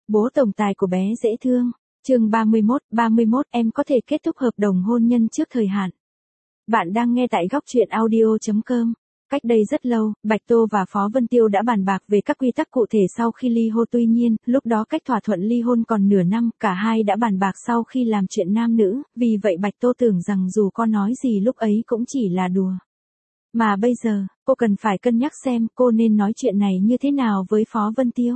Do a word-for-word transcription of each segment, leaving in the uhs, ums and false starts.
Bố tổng tài của bé dễ thương. Chương ba mươi mốt, ba mươi mốt em có thể kết thúc hợp đồng hôn nhân trước thời hạn. Bạn đang nghe tại góc truyện audio chấm com. Cách đây rất lâu, Bạch Tô và Phó Vân Tiêu đã bàn bạc về các quy tắc cụ thể sau khi ly hôn, tuy nhiên, lúc đó cách thỏa thuận ly hôn còn nửa năm, cả hai đã bàn bạc sau khi làm chuyện nam nữ, vì vậy Bạch Tô tưởng rằng dù có nói gì lúc ấy cũng chỉ là đùa. Mà bây giờ, cô cần phải cân nhắc xem cô nên nói chuyện này như thế nào với Phó Vân Tiêu.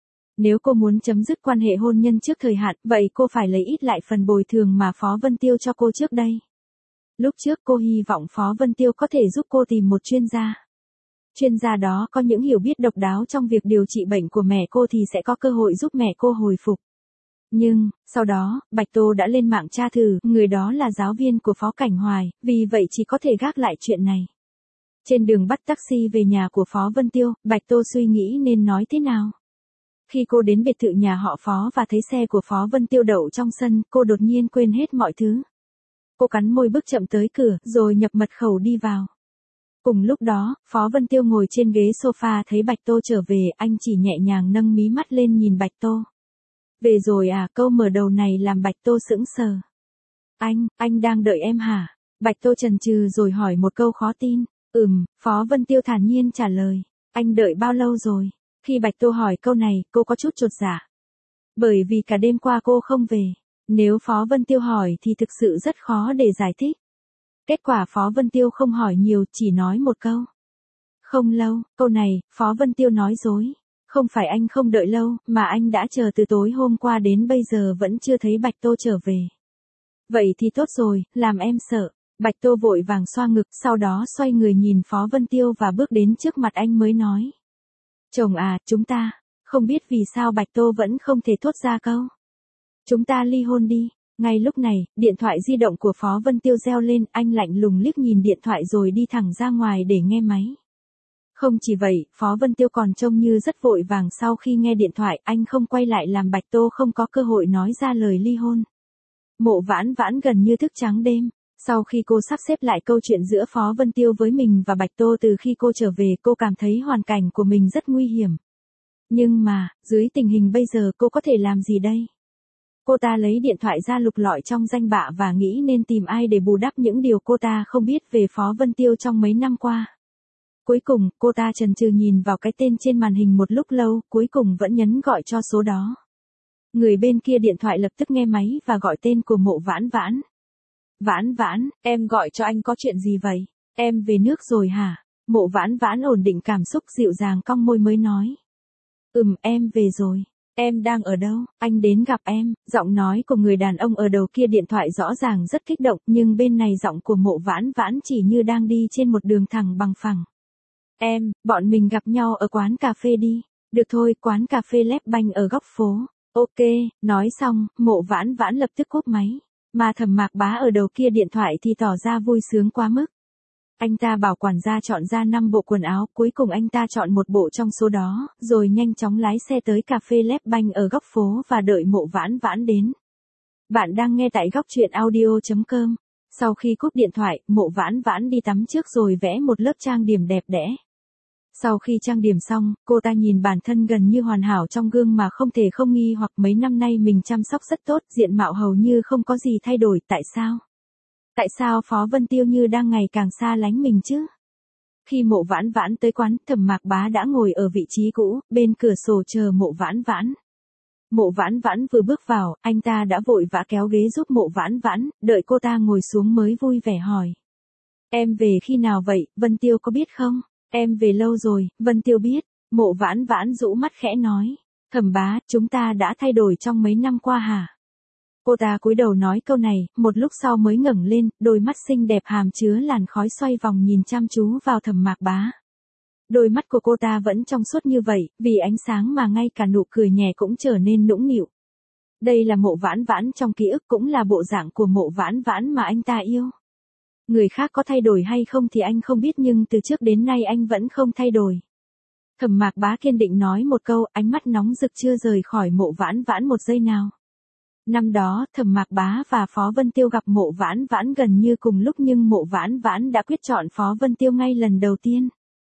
Nếu cô muốn chấm dứt quan hệ hôn nhân trước thời hạn, vậy cô phải lấy ít lại phần bồi thường mà Phó Vân Tiêu cho cô trước đây. Lúc trước cô hy vọng Phó Vân Tiêu có thể giúp cô tìm một chuyên gia. Chuyên gia đó có những hiểu biết độc đáo trong việc điều trị bệnh của mẹ cô thì sẽ có cơ hội giúp mẹ cô hồi phục. Nhưng, sau đó, Bạch Tô đã lên mạng tra thử, người đó là giáo viên của Phó Cảnh Hoài, vì vậy chỉ có thể gác lại chuyện này. Trên đường bắt taxi về nhà của Phó Vân Tiêu, Bạch Tô suy nghĩ nên nói thế nào. Khi cô đến biệt thự nhà họ Phó và thấy xe của Phó Vân Tiêu đậu trong sân, cô đột nhiên quên hết mọi thứ. Cô cắn môi bước chậm tới cửa, rồi nhập mật khẩu đi vào. Cùng lúc đó, Phó Vân Tiêu ngồi trên ghế sofa thấy Bạch Tô trở về, anh chỉ nhẹ nhàng nâng mí mắt lên nhìn Bạch Tô. Về rồi à, câu mở đầu này làm Bạch Tô sững sờ. Anh, anh đang đợi em hả? Bạch Tô chần chừ rồi hỏi một câu khó tin. Ừm, Phó Vân Tiêu thản nhiên trả lời. Anh đợi bao lâu rồi? Khi Bạch Tô hỏi câu này, cô có chút chột dạ. Bởi vì cả đêm qua cô không về. Nếu Phó Vân Tiêu hỏi thì thực sự rất khó để giải thích. Kết quả Phó Vân Tiêu không hỏi nhiều, chỉ nói một câu. Không lâu, câu này, Phó Vân Tiêu nói dối. Không phải anh không đợi lâu, mà anh đã chờ từ tối hôm qua đến bây giờ vẫn chưa thấy Bạch Tô trở về. Vậy thì tốt rồi, làm em sợ. Bạch Tô vội vàng xoa ngực, sau đó xoay người nhìn Phó Vân Tiêu và bước đến trước mặt anh mới nói. Chồng à, chúng ta, không biết vì sao Bạch Tô vẫn không thể thốt ra câu. Chúng ta ly hôn đi. Ngay lúc này, điện thoại di động của Phó Vân Tiêu reo lên, anh lạnh lùng liếc nhìn điện thoại rồi đi thẳng ra ngoài để nghe máy. Không chỉ vậy, Phó Vân Tiêu còn trông như rất vội vàng sau khi nghe điện thoại, anh không quay lại làm Bạch Tô không có cơ hội nói ra lời ly hôn. Mộ Vãn Vãn gần như thức trắng đêm. Sau khi cô sắp xếp lại câu chuyện giữa Phó Vân Tiêu với mình và Bạch Tô từ khi cô trở về, cô cảm thấy hoàn cảnh của mình rất nguy hiểm. Nhưng mà, dưới tình hình bây giờ cô có thể làm gì đây? Cô ta lấy điện thoại ra lục lọi trong danh bạ và nghĩ nên tìm ai để bù đắp những điều cô ta không biết về Phó Vân Tiêu trong mấy năm qua. Cuối cùng, cô ta chần chừ nhìn vào cái tên trên màn hình một lúc lâu, cuối cùng vẫn nhấn gọi cho số đó. Người bên kia điện thoại lập tức nghe máy và gọi tên của Mộ Vãn Vãn. Vãn Vãn, em gọi cho anh có chuyện gì vậy? Em về nước rồi hả? Mộ Vãn Vãn ổn định cảm xúc dịu dàng cong môi mới nói. Ừm, em về rồi. Em đang ở đâu? Anh đến gặp em. Giọng nói của người đàn ông ở đầu kia điện thoại rõ ràng rất kích động, nhưng bên này giọng của Mộ Vãn Vãn chỉ như đang đi trên một đường thẳng bằng phẳng. Em, bọn mình gặp nhau ở quán cà phê đi. Được thôi, quán cà phê Lép Banh ở góc phố. Ok, nói xong, Mộ Vãn Vãn lập tức cúp máy. Mà Thẩm Mạc Bá ở đầu kia điện thoại thì tỏ ra vui sướng quá mức. Anh ta bảo quản gia chọn ra năm bộ quần áo, cuối cùng anh ta chọn một bộ trong số đó, rồi nhanh chóng lái xe tới cà phê Lép Banh ở góc phố và đợi Mộ Vãn Vãn đến. Bạn đang nghe tại góc truyện audio chấm com. Sau khi cúp điện thoại, Mộ Vãn Vãn đi tắm trước rồi vẽ một lớp trang điểm đẹp đẽ. Sau khi trang điểm xong, cô ta nhìn bản thân gần như hoàn hảo trong gương mà không thể không nghi hoặc mấy năm nay mình chăm sóc rất tốt, diện mạo hầu như không có gì thay đổi, tại sao? Tại sao Phó Vân Tiêu như đang ngày càng xa lánh mình chứ? Khi Mộ Vãn Vãn tới quán, Thẩm Mạc Bá đã ngồi ở vị trí cũ, bên cửa sổ chờ Mộ Vãn Vãn. Mộ Vãn Vãn vừa bước vào, anh ta đã vội vã kéo ghế giúp Mộ Vãn Vãn, đợi cô ta ngồi xuống mới vui vẻ hỏi. Em về khi nào vậy, Vân Tiêu có biết không? Em về lâu rồi, Vân Tiêu biết. Mộ Vãn Vãn rũ mắt khẽ nói. Thẩm bá, chúng ta đã thay đổi trong mấy năm qua hả? Cô ta cúi đầu nói câu này, một lúc sau mới ngẩng lên, đôi mắt xinh đẹp hàm chứa làn khói xoay vòng nhìn chăm chú vào Thẩm Mạc Bá. Đôi mắt của cô ta vẫn trong suốt như vậy, vì ánh sáng mà ngay cả nụ cười nhẹ cũng trở nên nũng nịu. Đây là Mộ Vãn Vãn trong ký ức, cũng là bộ dạng của Mộ Vãn Vãn mà anh ta yêu. Người khác có thay đổi hay không thì anh không biết, nhưng từ trước đến nay anh vẫn không thay đổi. Thẩm Mạc Bá kiên định nói một câu, ánh mắt nóng rực chưa rời khỏi Mộ Vãn Vãn một giây nào. Năm đó, Thẩm Mạc Bá và Phó Vân Tiêu gặp Mộ Vãn Vãn gần như cùng lúc, nhưng Mộ Vãn Vãn đã quyết chọn Phó Vân Tiêu ngay lần đầu tiên.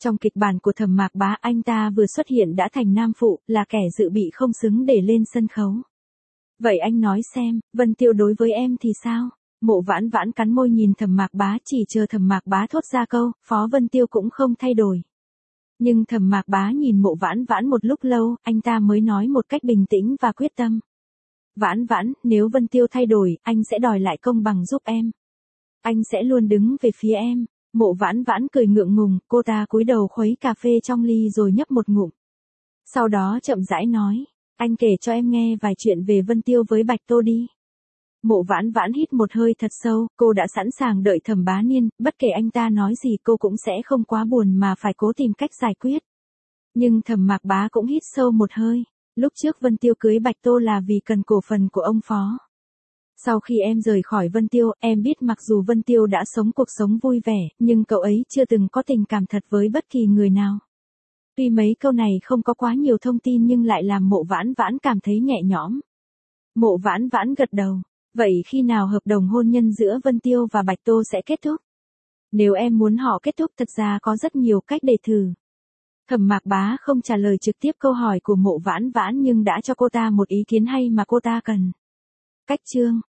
Trong kịch bản của Thẩm Mạc Bá, anh ta vừa xuất hiện đã thành nam phụ, là kẻ dự bị không xứng để lên sân khấu. Vậy anh nói xem, Vân Tiêu đối với em thì sao? Mộ Vãn Vãn cắn môi nhìn Thẩm Mạc Bá, chỉ chờ Thẩm Mạc Bá thốt ra câu, Phó Vân Tiêu cũng không thay đổi. Nhưng Thẩm Mạc Bá nhìn Mộ Vãn Vãn một lúc lâu, anh ta mới nói một cách bình tĩnh và quyết tâm. Vãn Vãn, nếu Vân Tiêu thay đổi, anh sẽ đòi lại công bằng giúp em. Anh sẽ luôn đứng về phía em. Mộ Vãn Vãn cười ngượng ngùng, cô ta cúi đầu khuấy cà phê trong ly rồi nhấp một ngụm. Sau đó chậm rãi nói, anh kể cho em nghe vài chuyện về Vân Tiêu với Bạch Tô đi. Mộ Vãn Vãn hít một hơi thật sâu, cô đã sẵn sàng đợi Thẩm Bá Niên, bất kể anh ta nói gì cô cũng sẽ không quá buồn mà phải cố tìm cách giải quyết. Nhưng Thẩm Mạc Bá cũng hít sâu một hơi, lúc trước Vân Tiêu cưới Bạch Tô là vì cần cổ phần của ông Phó. Sau khi em rời khỏi Vân Tiêu, em biết mặc dù Vân Tiêu đã sống cuộc sống vui vẻ, nhưng cậu ấy chưa từng có tình cảm thật với bất kỳ người nào. Tuy mấy câu này không có quá nhiều thông tin nhưng lại làm Mộ Vãn Vãn cảm thấy nhẹ nhõm. Mộ Vãn Vãn gật đầu. Vậy khi nào hợp đồng hôn nhân giữa Vân Tiêu và Bạch Tô sẽ kết thúc? Nếu em muốn họ kết thúc thật ra có rất nhiều cách để thử. Thẩm Mạc Bá không trả lời trực tiếp câu hỏi của Mộ Vãn Vãn nhưng đã cho cô ta một ý kiến hay mà cô ta cần. Cách chương